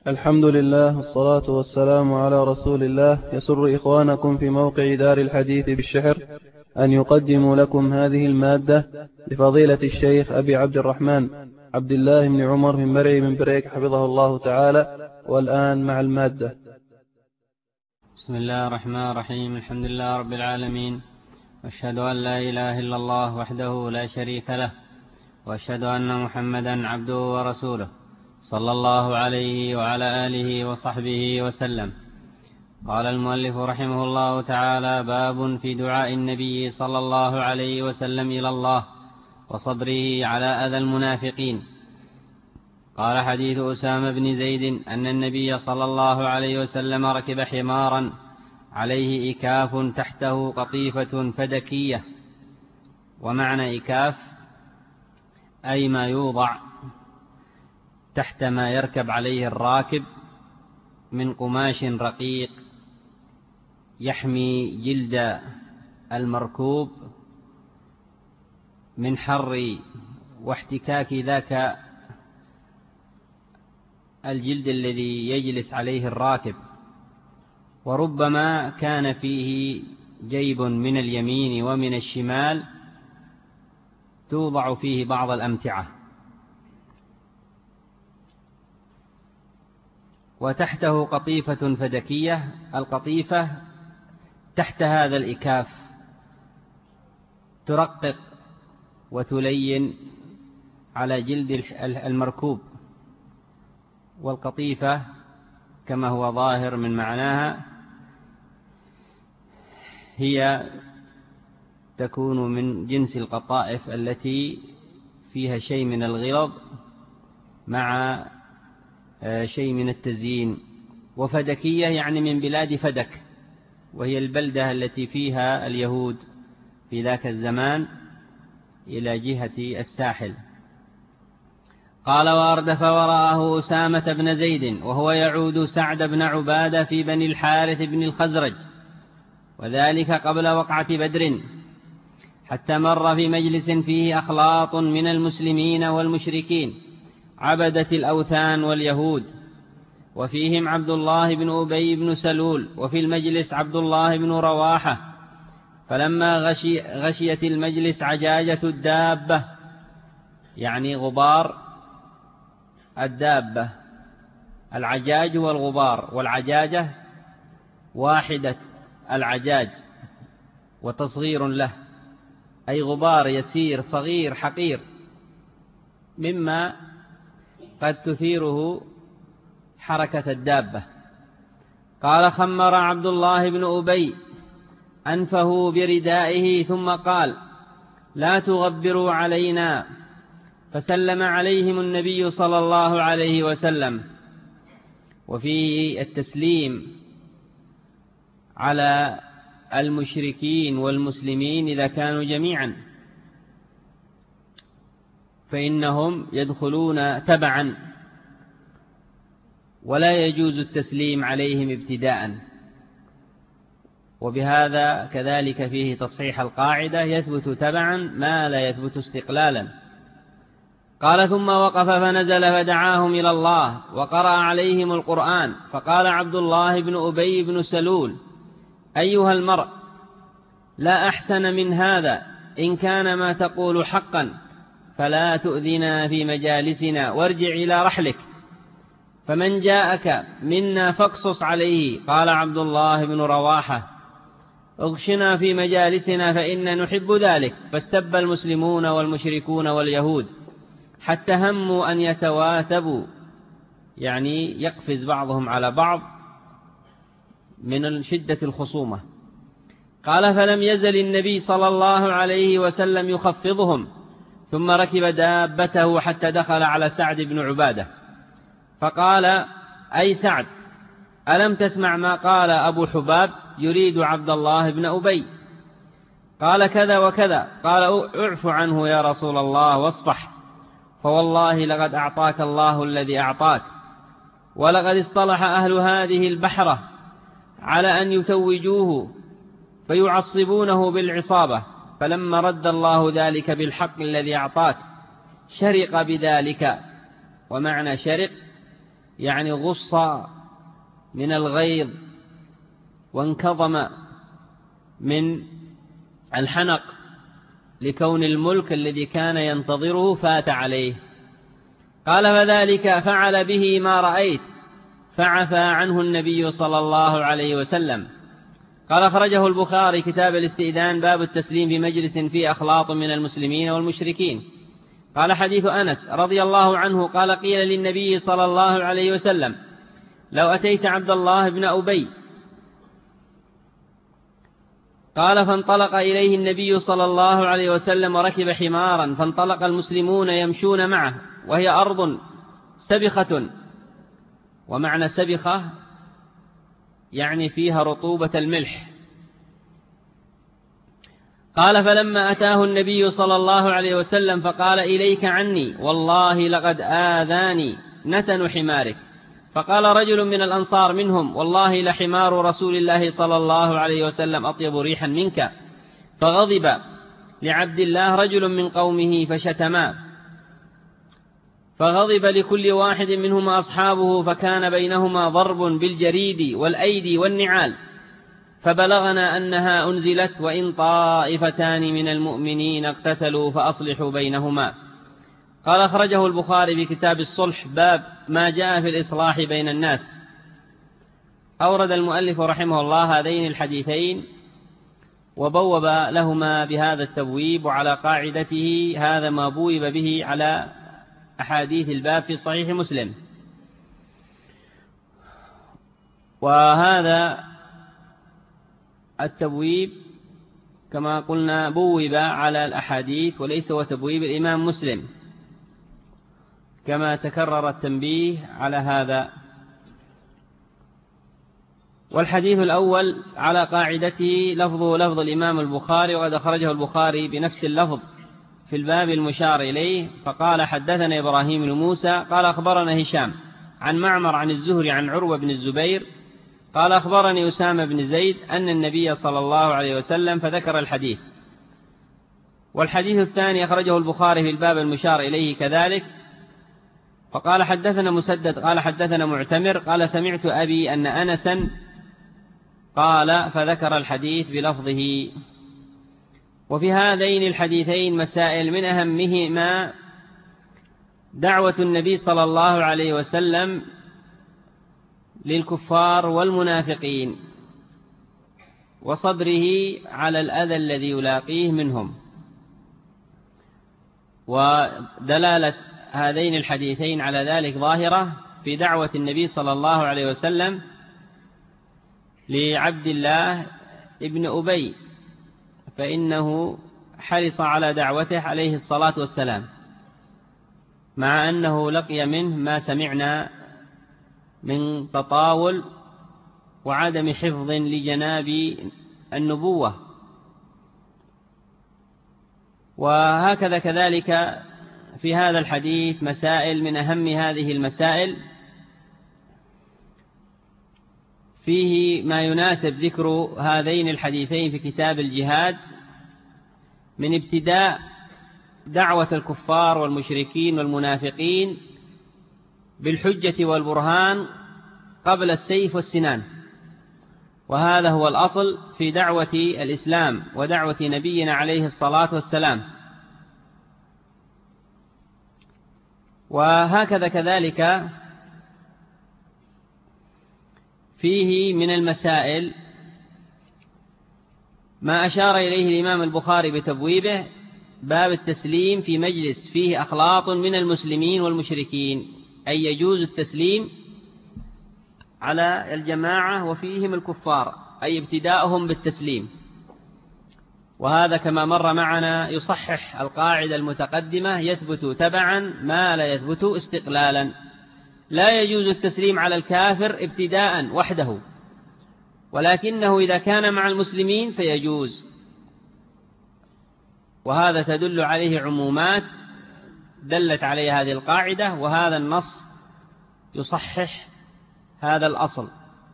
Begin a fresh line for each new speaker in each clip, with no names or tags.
الحمد لله والصلاة والسلام على رسول الله. يسر إخوانكم في موقع دار الحديث بالشحر أن يقدموا لكم هذه المادة لفضيلة الشيخ أبي عبد الرحمن عبد الله بن عمر من مرعي من بريك حفظه الله تعالى. والآن مع المادة.
بسم الله الرحمن الرحيم. الحمد لله رب العالمين، وأشهد أن لا إله إلا الله وحده لا شريك له، وأشهد أن محمدا عبده ورسوله صلى الله عليه وعلى آله وصحبه وسلم. قال المؤلف رحمه الله تعالى: باب في دعاء النبي صلى الله عليه وسلم إلى الله وصبره على أذى المنافقين. قال: حديث أسامة بن زيد أن النبي صلى الله عليه وسلم ركب حمارا عليه إكاف تحته قطيفة فدكية. ومعنى إكاف أي ما يوضع تحت ما يركب عليه الراكب من قماش رقيق يحمي جلد المركوب من حر واحتكاك ذاك الجلد الذي يجلس عليه الراكب. وربما كان فيه جيب من اليمين ومن الشمال توضع فيه بعض الأمتعة، وتحته قطيفة فدكية. القطيفة تحت هذا الإكاف ترقق وتلين على جلد المركوب. والقطيفة كما هو ظاهر من معناها هي تكون من جنس القطائف التي فيها شيء من الغلظ مع شيء من التزيين. وفدكية يعني من بلاد فدك، وهي البلدة التي فيها اليهود في ذاك الزمان إلى جهة الساحل. قال: وأردف وراءه أسامة بن زيد وهو يعود سعد بن عبادة في بني الحارث بن الخزرج، وذلك قبل وقعة بدر، حتى مر في مجلس فيه أخلاط من المسلمين والمشركين عبدة الأوثان واليهود، وفيهم عبد الله بن أبي بن سلول، وفي المجلس عبد الله بن رواحة. فلما غشيت المجلس عجاجة الدابة، يعني غبار الدابة. العجاج والغبار، والعجاجة واحدة العجاج وتصغير له، أي غبار يسير صغير حقير مما قد تثيره حركة الدابة. قال: خمر عبد الله بن أبي أنفه بردائه ثم قال: لا تغبروا علينا. فسلم عليهم النبي صلى الله عليه وسلم. وفيه التسليم على المشركين والمسلمين إذا كانوا جميعا، فإنهم يدخلون تبعا، ولا يجوز التسليم عليهم ابتداء. وبهذا كذلك فيه تصحيح القاعدة: يثبت تبعا ما لا يثبت استقلالا. قال: ثم وقف فنزل فدعاهم إلى الله وقرأ عليهم القرآن. فقال عبد الله بن أبي بن سلول: أيها المرء، لا أحسن من هذا، إن كان ما تقول حقا فلا تؤذنا في مجالسنا وارجع إلى رحلك، فمن جاءك منا فاقصص عليه. قال عبد الله بن رواحة: اغشنا في مجالسنا فإنا نحب ذلك. فاستب المسلمون والمشركون واليهود حتى هموا أن يتواتبوا، يعني يقفز بعضهم على بعض من شدة الخصومة. قال: فلم يزل النبي صلى الله عليه وسلم يخفضهم، ثم ركب دابته حتى دخل على سعد بن عبادة، فقال: أي سعد، ألم تسمع ما قال أبو حباب يريد عبد الله بن أبي؟ قال: كذا وكذا. قال: اعف عنه يا رسول الله واصفح، فوالله لقد أعطاك الله الذي أعطاك، ولقد اصطلح أهل هذه البحرة على أن يتوجوه فيعصبونه بالعصابة، فلما رد الله ذلك بالحق الذي أعطاك شرق بذلك. ومعنى شرق يعني غص من الغيظ وانكظم من الحنق لكون الملك الذي كان ينتظره فات عليه. قال فذلك فعل به ما رأيت، فعفى عنه النبي صلى الله عليه وسلم. قال أخرجه البخاري كتاب الاستئذان باب التسليم بمجلس فيه أخلاط من المسلمين والمشركين. قال حديث أنس رضي الله عنه قال قيل للنبي صلى الله عليه وسلم لو أتيت عبد الله بن أبي، قال فانطلق إليه النبي صلى الله عليه وسلم وركب حمارا، فانطلق المسلمون يمشون معه وهي أرض سبخة، ومعنى سبخة يعني فيها رطوبة الملح. قال فلما أتاه النبي صلى الله عليه وسلم فقال إليك عني، والله لقد آذاني نتن حمارك. فقال رجل من الأنصار منهم والله لحمار رسول الله صلى الله عليه وسلم أطيب ريحا منك. فغضب لعبد الله رجل من قومه فشتما، فغضب لكل واحد منهما أصحابه، فكان بينهما ضرب بالجريد والأيدي والنعال. فبلغنا أنها أنزلت وإن طائفتان من المؤمنين اقتتلوا فأصلحوا بينهما. قال أخرجه البخاري بكتاب الصلح باب ما جاء في الإصلاح بين الناس. أورد المؤلف رحمه الله هذين الحديثين وبوب لهما بهذا التبويب، وعلى قاعدته هذا ما بوب به على أحاديث الباب في صحيح مسلم. وهذا التبويب كما قلنا بوب على الأحاديث وليس هو تبويب الإمام مسلم، كما تكرر التنبيه على هذا. والحديث الأول على قاعدته لفظه لفظ الإمام البخاري، وقد أخرجه البخاري بنفس اللفظ في الباب المشار إليه. فقال حدثنا إبراهيم بن موسى قال أخبرنا هشام عن معمر عن الزهري عن عروة بن الزبير قال أخبرني أسامة بن زيد أن النبي صلى الله عليه وسلم، فذكر الحديث. والحديث الثاني أخرجه البخاري في الباب المشار إليه كذلك. فقال حدثنا مسدد قال حدثنا معتمر قال سمعت أبي أن أنسا قال، فذكر الحديث بلفظه. وفي هذين الحديثين مسائل، من أهمهما دعوة النبي صلى الله عليه وسلم للكفار والمنافقين وصبره على الأذى الذي يلاقيه منهم. ودلالة هذين الحديثين على ذلك ظاهرة في دعوة النبي صلى الله عليه وسلم لعبد الله ابن أبي، فإنه حرص على دعوته عليه الصلاة والسلام، مع أنه لقي منه ما سمعنا من تطاول وعدم حفظ لجناب النبوة. وهكذا كذلك في هذا الحديث مسائل، من أهم هذه المسائل فيه ما يناسب ذكر هذين الحديثين في كتاب الجهاد، من ابتداء دعوة الكفار والمشركين والمنافقين بالحجة والبرهان قبل السيف والسنان، وهذا هو الأصل في دعوة الإسلام ودعوة نبينا عليه الصلاة والسلام. وهكذا كذلك فيه من المسائل ما أشار إليه الإمام البخاري بتبويبه باب التسليم في مجلس فيه أخلاط من المسلمين والمشركين، أي يجوز التسليم على الجماعة وفيهم الكفار، أي ابتداءهم بالتسليم. وهذا كما مر معنا يصحح القاعدة المتقدمة: يثبت تبعا ما لا يثبت استقلالا. لا يجوز التسليم على الكافر ابتداء وحده، ولكنه إذا كان مع المسلمين فيجوز. وهذا تدل عليه عمومات دلت عليه هذه القاعدة، وهذا النص يصحح هذا الأصل.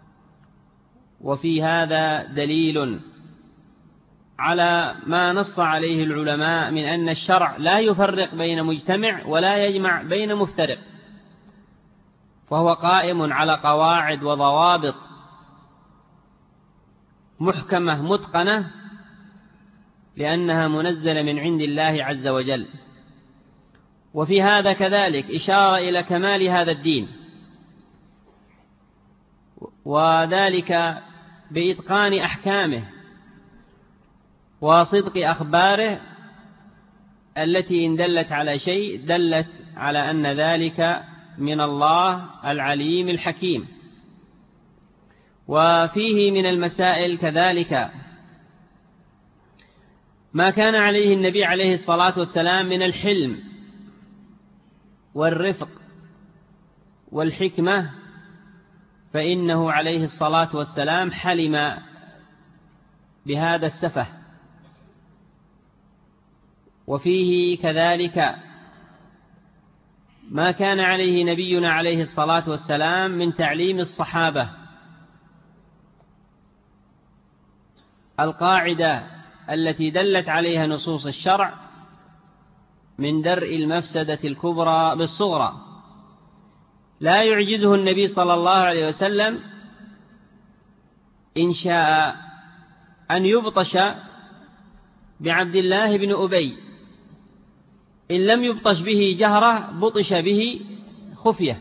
وفي هذا دليل على ما نص عليه العلماء من أن الشرع لا يفرق بين مجتمع ولا يجمع بين مفترق، فهو قائم على قواعد وضوابط محكمة متقنة، لأنها منزلة من عند الله عز وجل. وفي هذا كذلك إشارة إلى كمال هذا الدين، وذلك بإتقان أحكامه وصدق أخباره التي إن دلت على شيء دلت على أن ذلك من الله العليم الحكيم. وفيه من المسائل كذلك ما كان عليه النبي عليه الصلاة والسلام من الحلم والرفق والحكمة، فإنه عليه الصلاة والسلام حلم بهذا السفه. وفيه كذلك ما كان عليه نبينا عليه الصلاة والسلام من تعليم الصحابة القاعدة التي دلت عليها نصوص الشرع من درء المفسدة الكبرى بالصغرى. لا يعجزه النبي صلى الله عليه وسلم إن شاء أن يبطش بعبد الله بن أبي، إن لم يبطش به جهرة بطش به خفية،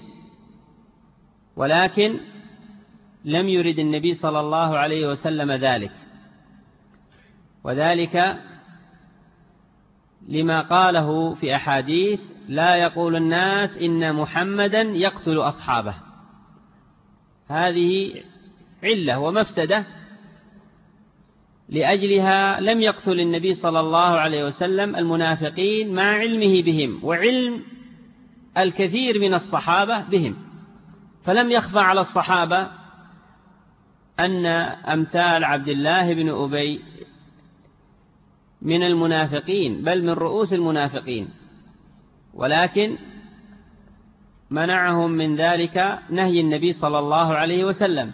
ولكن لم يرد النبي صلى الله عليه وسلم ذلك، وذلك لما قاله في أحاديث: لا يقول الناس إن محمدا يقتل أصحابه. هذه علة ومفسدة لأجلها لم يقتل النبي صلى الله عليه وسلم المنافقين مع علمه بهم وعلم الكثير من الصحابة بهم، فلم يخفى على الصحابة أن أمثال عبد الله بن أبي من المنافقين، بل من رؤوس المنافقين، ولكن منعهم من ذلك نهي النبي صلى الله عليه وسلم.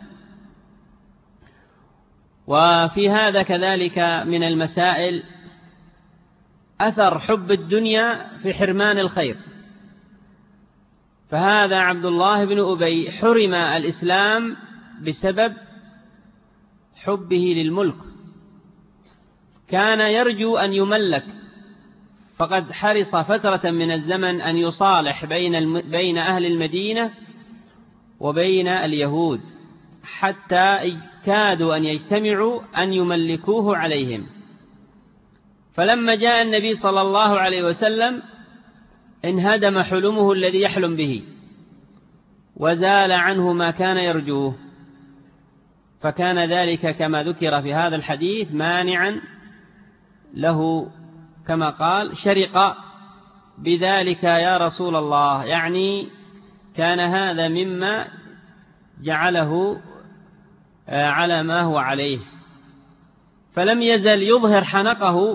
وفي هذا كذلك من المسائل أثر حب الدنيا في حرمان الخير، فهذا عبد الله بن أبي حرم الإسلام بسبب حبه للملك، كان يرجو أن يملك، فقد حرص فترة من الزمن أن يصالح بين أهل المدينة وبين اليهود، حتى كادوا أن يجتمعوا أن يملكوه عليهم. فلما جاء النبي صلى الله عليه وسلم انهدم حلمه الذي يحلم به، وزال عنه ما كان يرجوه، فكان ذلك كما ذكر في هذا الحديث مانعا له، كما قال: شرق بذلك يا رسول الله، يعني كان هذا مما جعله على ما هو عليه، فلم يزل يظهر حنقه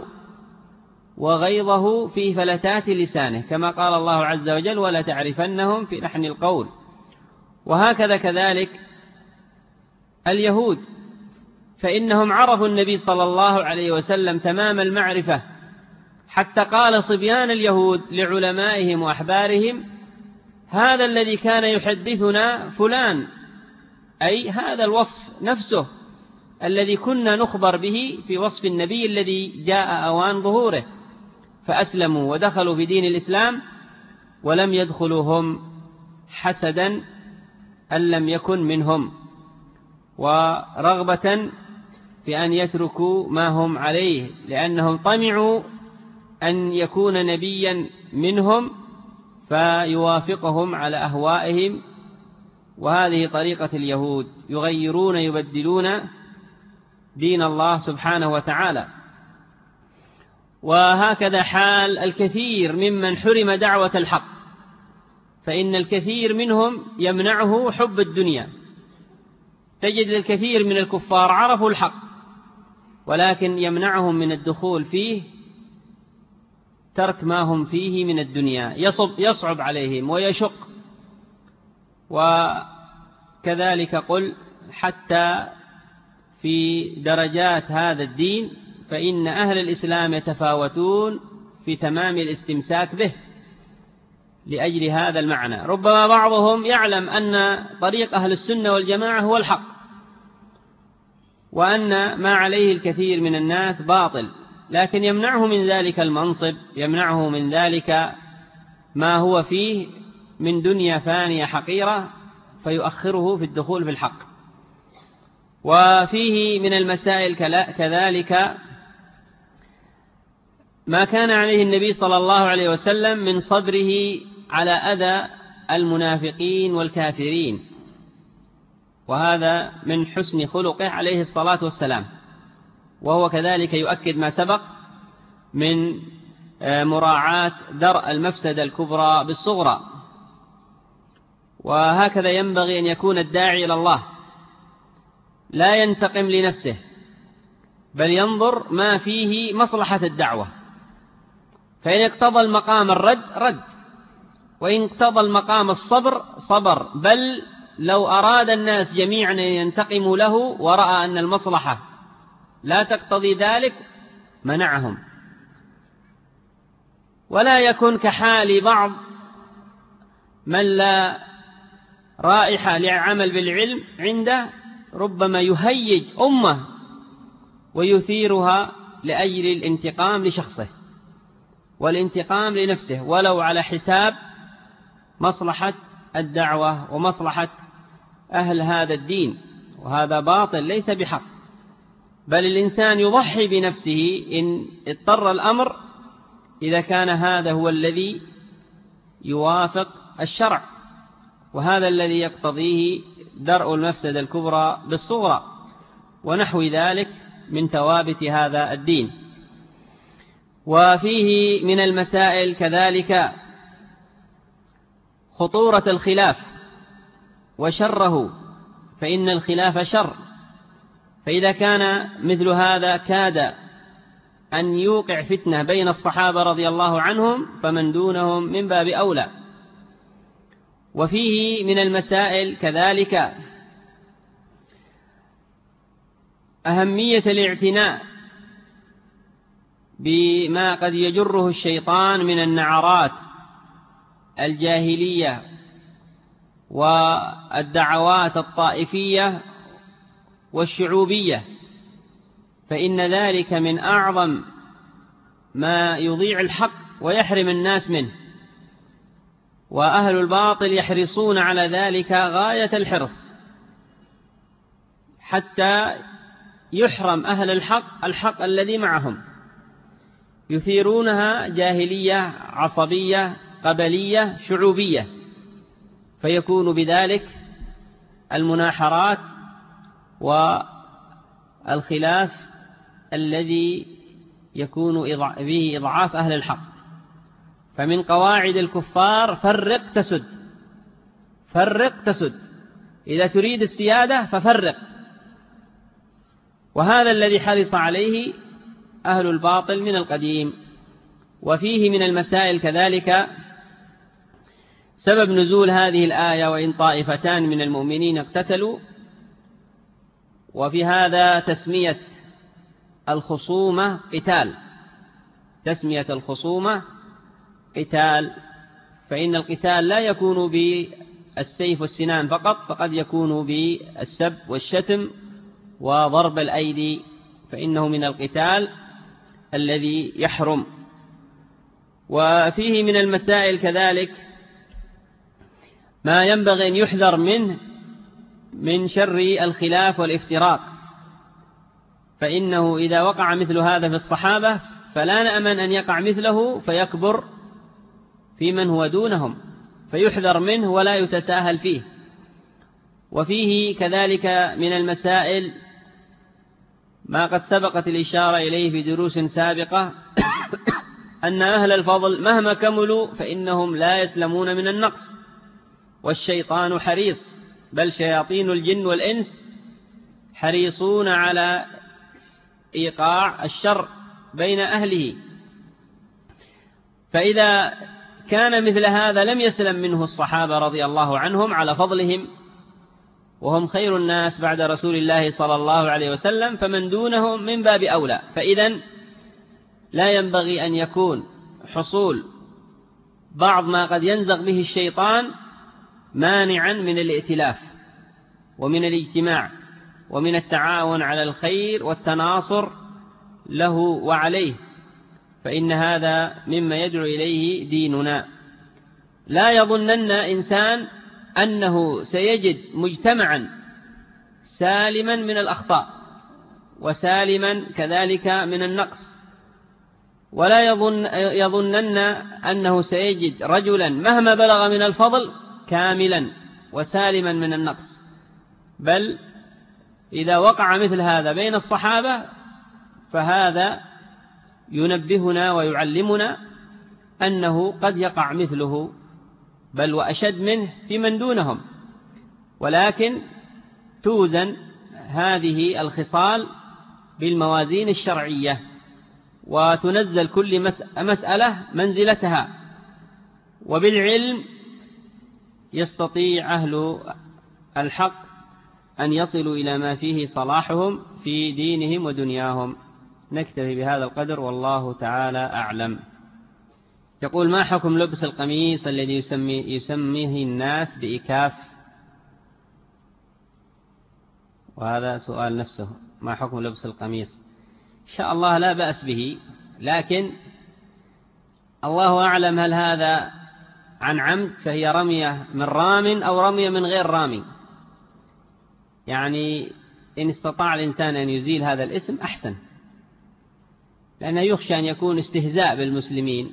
وغيظه في فلتات لسانه، كما قال الله عز وجل: ولا تعرفنهم في لحن القول. وهكذا كذلك اليهود، فإنهم عرفوا النبي صلى الله عليه وسلم تمام المعرفة، حتى قال صبيان اليهود لعلمائهم وأحبارهم: هذا الذي كان يحدثنا فلان، أي هذا الوصف نفسه الذي كنا نخبر به في وصف النبي الذي جاء أوان ظهوره. فأسلموا ودخلوا في دين الإسلام، ولم يدخلوا هم حسدا أن لم يكن منهم، ورغبة في أن يتركوا ما هم عليه، لأنهم طمعوا أن يكون نبيا منهم فيوافقهم على أهوائهم. وهذه طريقة اليهود، يغيرون يبدلون دين الله سبحانه وتعالى. وهكذا حال الكثير ممن حرم دعوة الحق، فإن الكثير منهم يمنعه حب الدنيا. تجد الكثير من الكفار عرفوا الحق، ولكن يمنعهم من الدخول فيه ترك ما هم فيه من الدنيا، يصعب عليهم ويشق. وكذلك قل حتى في درجات هذا الدين، فإن أهل الإسلام يتفاوتون في تمام الاستمساك به، لأجل هذا المعنى. ربما بعضهم يعلم أن طريق أهل السنة والجماعة هو الحق، وأن ما عليه الكثير من الناس باطل، لكن يمنعه من ذلك المنصب، يمنعه من ذلك ما هو فيه من دنيا فانية حقيرة، فيؤخره في الدخول في الحق. وفيه من المسائل كذلك ما كان عليه النبي صلى الله عليه وسلم من صبره على أذى المنافقين والكافرين، وهذا من حسن خلقه عليه الصلاة والسلام. وهو كذلك يؤكد ما سبق من مراعاة درء المفسدة الكبرى بالصغرى. وهكذا ينبغي أن يكون الداعي إلى الله، لا ينتقم لنفسه، بل ينظر ما فيه مصلحة الدعوة، فإن اقتضى المقام الرد رد، وإن اقتضى المقام الصبر صبر، بل لو أراد الناس جميعا أن ينتقموا له ورأى أن المصلحة لا تقتضي ذلك منعهم. ولا يكن كحال بعض من لا رائحة لعمل بالعلم عنده، ربما يهيج أمة ويثيرها لأجل الانتقام لشخصه والانتقام لنفسه، ولو على حساب مصلحة الدعوة ومصلحة أهل هذا الدين، وهذا باطل ليس بحق. بل الإنسان يضحي بنفسه إن اضطر الأمر، إذا كان هذا هو الذي يوافق الشرع، وهذا الذي يقتضيه درء المفسدة الكبرى بالصغرى، ونحو ذلك من توابت هذا الدين. وفيه من المسائل كذلك خطورة الخلاف وشره، فإن الخلاف شر، فإذا كان مثل هذا كاد أن يوقع فتنة بين الصحابة رضي الله عنهم، فمن دونهم من باب أولى. وفيه من المسائل كذلك أهمية الاعتناء بما قد يجره الشيطان من النعرات الجاهلية والدعوات الطائفية والشعوبية، فإن ذلك من أعظم ما يضيع الحق ويحرم الناس منه، وأهل الباطل يحرصون على ذلك غاية الحرص، حتى يحرم أهل الحق الذي معهم، يثيرونها جاهلية عصبية قبلية شعوبية، فيكون بذلك المناحرات والخلاف الذي يكون به إضعاف أهل الحق. فمن قواعد الكفار فرق تسد، فرق تسد، إذا تريد السيادة ففرق، وهذا الذي حرص عليه أهل الباطل من القديم. وفيه من المسائل كذلك سبب نزول هذه الآية: وإن طائفتان من المؤمنين اقتتلوا، وفي هذا تسمية الخصومة قتال، تسمية الخصومة قتال، فإن القتال لا يكون بالسيف والسنان فقط، فقد يكون بالسب والشتم وضرب الأيدي، فإنه من القتال الذي يحرم. وفيه من المسائل كذلك ما ينبغي أن يحذر منه من شر الخلاف والافتراق، فإنه إذا وقع مثل هذا في الصحابة فلا نأمن أن يقع مثله فيكبر في من هو دونهم، فيحذر منه ولا يتساهل فيه. وفيه كذلك من المسائل ما قد سبقت الإشارة إليه في دروس سابقة أن أهل الفضل مهما كملوا فإنهم لا يسلمون من النقص، والشيطان حريص، بل شياطين الجن والإنس حريصون على إيقاع الشر بين أهله. فإذا كان مثل هذا لم يسلم منه الصحابة رضي الله عنهم على فضلهم، وهم خير الناس بعد رسول الله صلى الله عليه وسلم، فمن دونهم من باب أولى. فإذن لا ينبغي أن يكون حصول بعض ما قد ينزغ به الشيطان مانعا من الائتلاف ومن الاجتماع ومن التعاون على الخير والتناصر له وعليه، فإن هذا مما يدعو إليه ديننا. لا يظنن إنسان أنه سيجد مجتمعا سالما من الأخطاء وسالما كذلك من النقص، ولا يظنن أنه سيجد رجلا مهما بلغ من الفضل كاملا وسالما من النقص، بل إذا وقع مثل هذا بين الصحابة فهذا ينبهنا ويعلمنا أنه قد يقع مثله بل وأشد منه في من دونهم، ولكن توزن هذه الخصال بالموازين الشرعية وتنزل كل مسألة منزلتها، وبالعلم يستطيع أهل الحق أن يصلوا إلى ما فيه صلاحهم في دينهم ودنياهم. نكتفي بهذا القدر والله تعالى أعلم. يقول: ما حكم لبس القميص الذي يسميه الناس بإكاف؟ وهذا سؤال نفسه، ما حكم لبس القميص؟ إن شاء الله لا بأس به، لكن الله أعلم هل هذا عن عمد فهي رمية من رام أو رمية من غير رامي. يعني إن استطاع الإنسان أن يزيل هذا الاسم أحسن، لأنه يخشى أن يكون استهزاء بالمسلمين.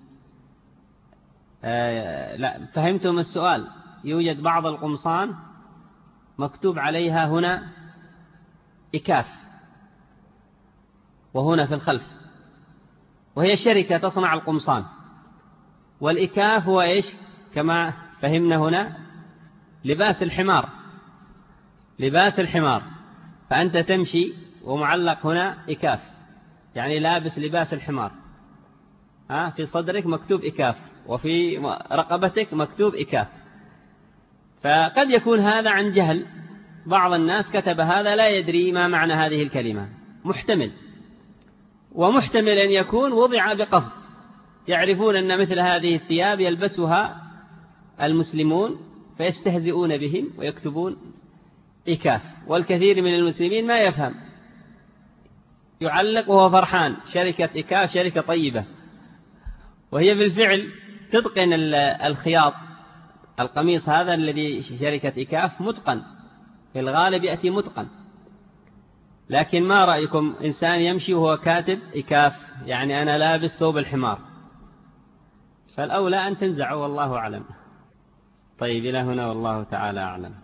لا، فهمتم السؤال؟ يوجد بعض القمصان مكتوب عليها هنا إكاف وهنا في الخلف، وهي شركة تصنع القمصان، والإكاف هو إيش كما فهمنا هنا؟ لباس الحمار، لباس الحمار. فأنت تمشي ومعلق هنا إكاف، يعني لابس لباس الحمار، في صدرك مكتوب إكاف وفي رقبتك مكتوب إكاف. فقد يكون هذا عن جهل، بعض الناس كتب هذا لا يدري ما معنى هذه الكلمة، محتمل، ومحتمل أن يكون وضع بقصد، يعرفون أن مثل هذه الثياب يلبسها المسلمون فيستهزئون بهم ويكتبون إكاف. والكثير من المسلمين ما يفهم، يعلق وهو فرحان، شركة إكاف شركة طيبة، وهي بالفعل تتقن الخياط. القميص هذا الذي شركة إكاف متقن، في الغالب يأتي متقن. لكن ما رأيكم إنسان يمشي وهو كاتب إكاف، يعني أنا لابس ثوب الحمار؟ فالأولى أن تنزعوا والله أعلم. طيب، إلى هنا والله تعالى أعلم.